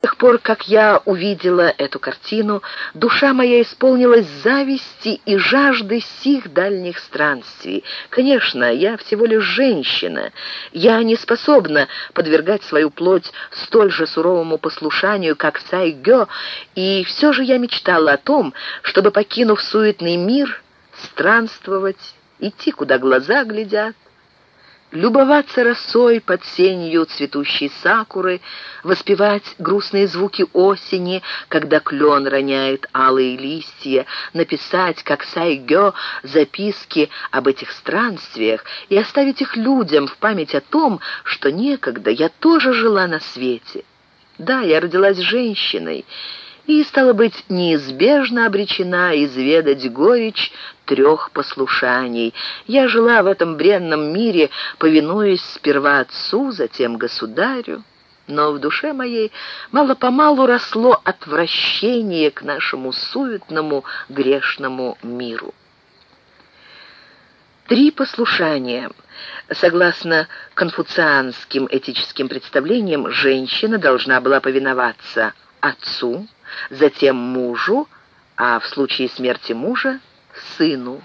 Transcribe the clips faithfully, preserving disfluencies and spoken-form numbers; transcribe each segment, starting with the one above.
С тех пор, как я увидела эту картину, душа моя исполнилась зависти и жажды сих дальних странствий. Конечно, я всего лишь женщина. Я не способна подвергать свою плоть столь же суровому послушанию, как Сайгё, и все же я мечтала о том, чтобы, покинув суетный мир, странствовать, идти, куда глаза глядят, любоваться росой под сенью цветущей сакуры, воспевать грустные звуки осени, когда клен роняет алые листья, написать, как Сайгё, записки об этих странствиях и оставить их людям в память о том, что некогда я тоже жила на свете. Да, я родилась женщиной и, стало быть, неизбежно обречена изведать горечь трех послушаний. Я жила в этом бренном мире, повинуясь сперва отцу, затем государю, но в душе моей мало-помалу росло отвращение к нашему суетному грешному миру. Три послушания. Согласно конфуцианским этическим представлениям, женщина должна была повиноваться отцу, затем мужу, а в случае смерти мужа — сыну.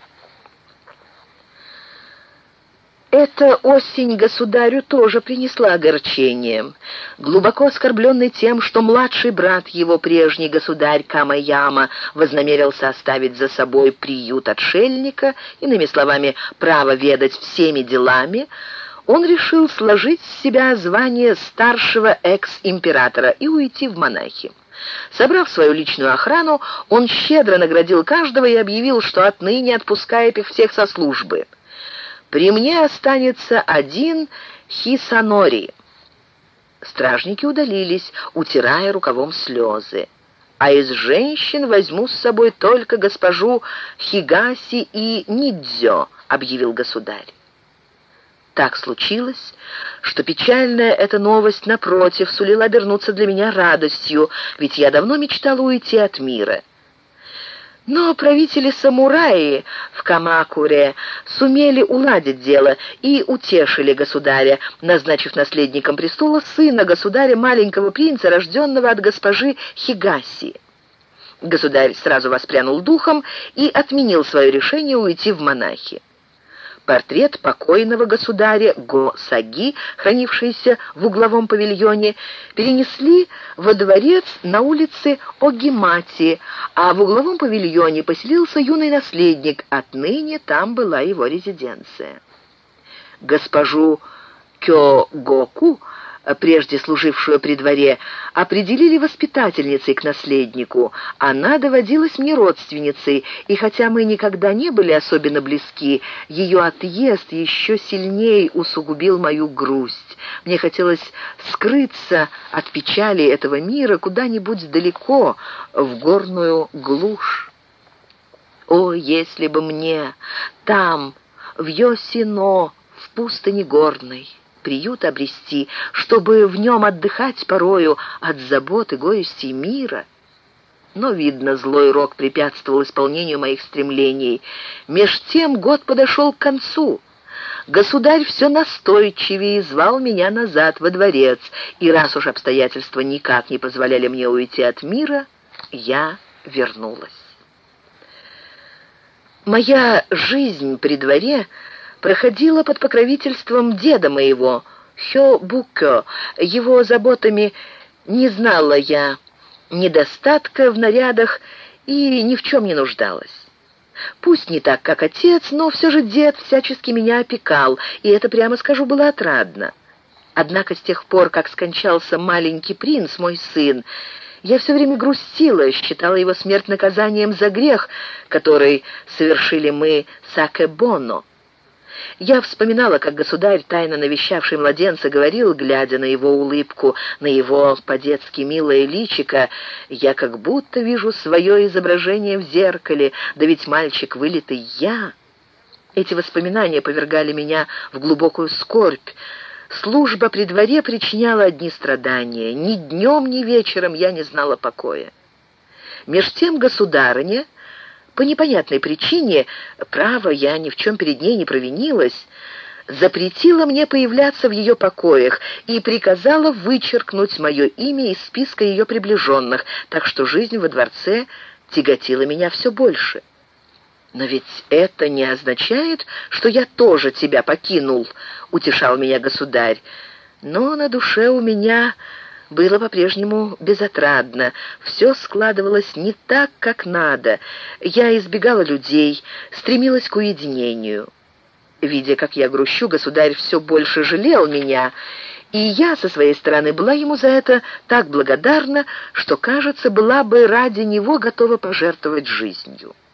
Эта осень государю тоже принесла огорчение. Глубоко оскорбленный тем, что младший брат его, прежний государь Камаяма, вознамерился оставить за собой приют отшельника, иными словами, право ведать всеми делами, он решил сложить с себя звание старшего экс-императора и уйти в монахи. Собрав свою личную охрану, он щедро наградил каждого и объявил, что отныне отпускает их всех со службы. «При мне останется один Хисанори». Стражники удалились, утирая рукавом слезы. «А из женщин возьму с собой только госпожу Хигаси и Нидзё», — объявил государь. Так случилось, что печальная эта новость, напротив, сулила обернуться для меня радостью, ведь я давно мечтала уйти от мира. Но правители-самураи в Камакуре сумели уладить дело и утешили государя, назначив наследником престола сына государя, маленького принца, рожденного от госпожи Хигаси. Государь сразу воспрянул духом и отменил свое решение уйти в монахи. Портрет покойного государя Го-Саги, хранившийся в угловом павильоне, перенесли во дворец на улице Огимати, а в угловом павильоне поселился юный наследник, отныне там была его резиденция. Госпожу Кёгоку, прежде служившую при дворе, определили воспитательницей к наследнику. Она доводилась мне родственницей, и хотя мы никогда не были особенно близки, ее отъезд еще сильнее усугубил мою грусть. Мне хотелось скрыться от печали этого мира куда-нибудь далеко, в горную глушь. О, если бы мне там, в Йосино, в пустыне горной, приют обрести, чтобы в нем отдыхать порою от забот и горестей мира. Но, видно, злой рок препятствовал исполнению моих стремлений. Меж тем год подошел к концу. Государь все настойчивее звал меня назад во дворец, и раз уж обстоятельства никак не позволяли мне уйти от мира, я вернулась. Моя жизнь при дворе проходила под покровительством деда моего, Хёбукё. Его заботами не знала я недостатка в нарядах и ни в чем не нуждалась. Пусть не так, как отец, но все же дед всячески меня опекал, и это, прямо скажу, было отрадно. Однако с тех пор, как скончался маленький принц, мой сын, я все время грустила, считала его смерть наказанием за грех, который совершили мы с Акебоно. Я вспоминала, как государь, тайно навещавший младенца, говорил, глядя на его улыбку, на его по-детски милое личико: «Я как будто вижу свое изображение в зеркале, да ведь мальчик вылитый я». Эти воспоминания повергали меня в глубокую скорбь. Служба при дворе причиняла одни страдания. Ни днем, ни вечером я не знала покоя. Меж тем государыня, по непонятной причине, право, я ни в чем перед ней не провинилась, запретила мне появляться в ее покоях и приказала вычеркнуть мое имя из списка ее приближенных, так что жизнь во дворце тяготила меня все больше. «Но ведь это не означает, что я тоже тебя покинул», — утешал меня государь. Но на душе у меня было по-прежнему безотрадно. Все складывалось не так, как надо. Я избегала людей, стремилась к уединению. Видя, как я грущу, государь все больше жалел меня, и я со своей стороны была ему за это так благодарна, что, кажется, была бы ради него готова пожертвовать жизнью.